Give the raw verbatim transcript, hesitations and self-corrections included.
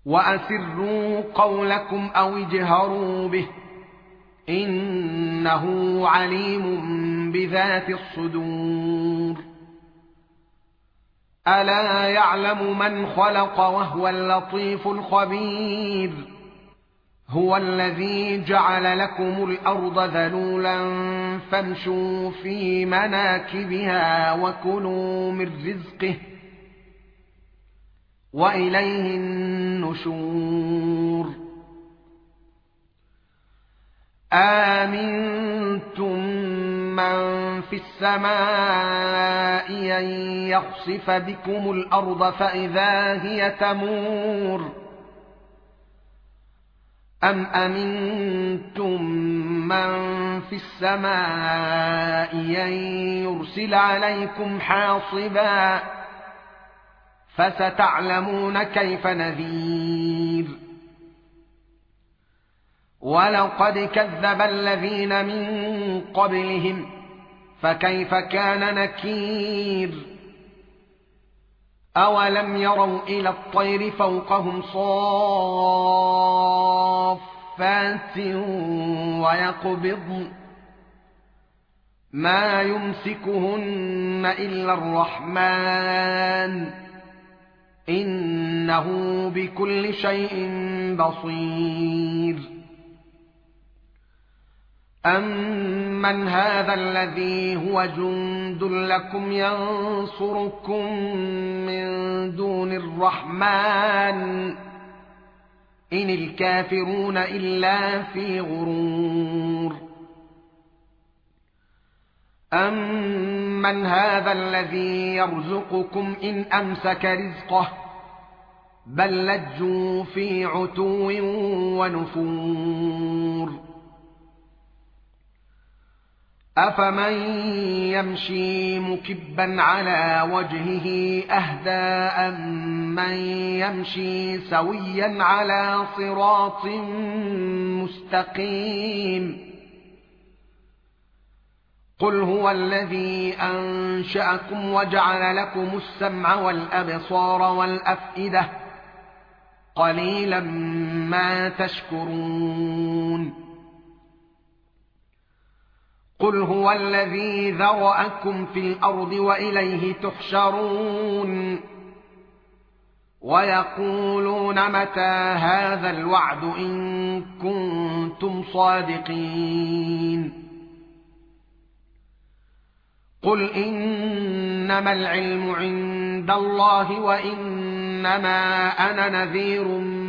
وأسروا قولكم أو اجهروا به إنه عليم بذات الصدور ألا يعلم من خلق وهو اللطيف الخبير هو الذي جعل لكم الأرض ذلولا فامشوا في مناكبها وكلوا من رزقه وإليه النشور آمنتم من في السماء أن يخسف بكم الأرض فإذا هي تمور أم أمنتم من في السماء أن يرسل عليكم حاصبا فستعلمون كيف نذير ولقد كذب الذين من قبلهم فكيف كان نكير أولم يروا إلى الطير فوقهم صافات ويقبضن ما يمسكهن إلا الرحمن إنه بكل شيء بصير أمن هذا الذي هو جند لكم ينصركم من دون الرحمن إن الكافرون إلا في غرور أمن هذا الذي يرزقكم إن أمسك رزقه بل لجوا في عتو ونفور أفمن يمشي مكبا على وجهه أهدى أمن يمشي سويا على صراط مستقيم قل هو الذي أنشأكم وجعل لكم السمع والأبصار والأفئدة قليلا ما تشكرون قل هو الذي ذرأكم في الأرض وإليه تحشرون ويقولون متى هذا الوعد إن كنتم صادقين قل إنما العلم عند الله وإنما أنا نذير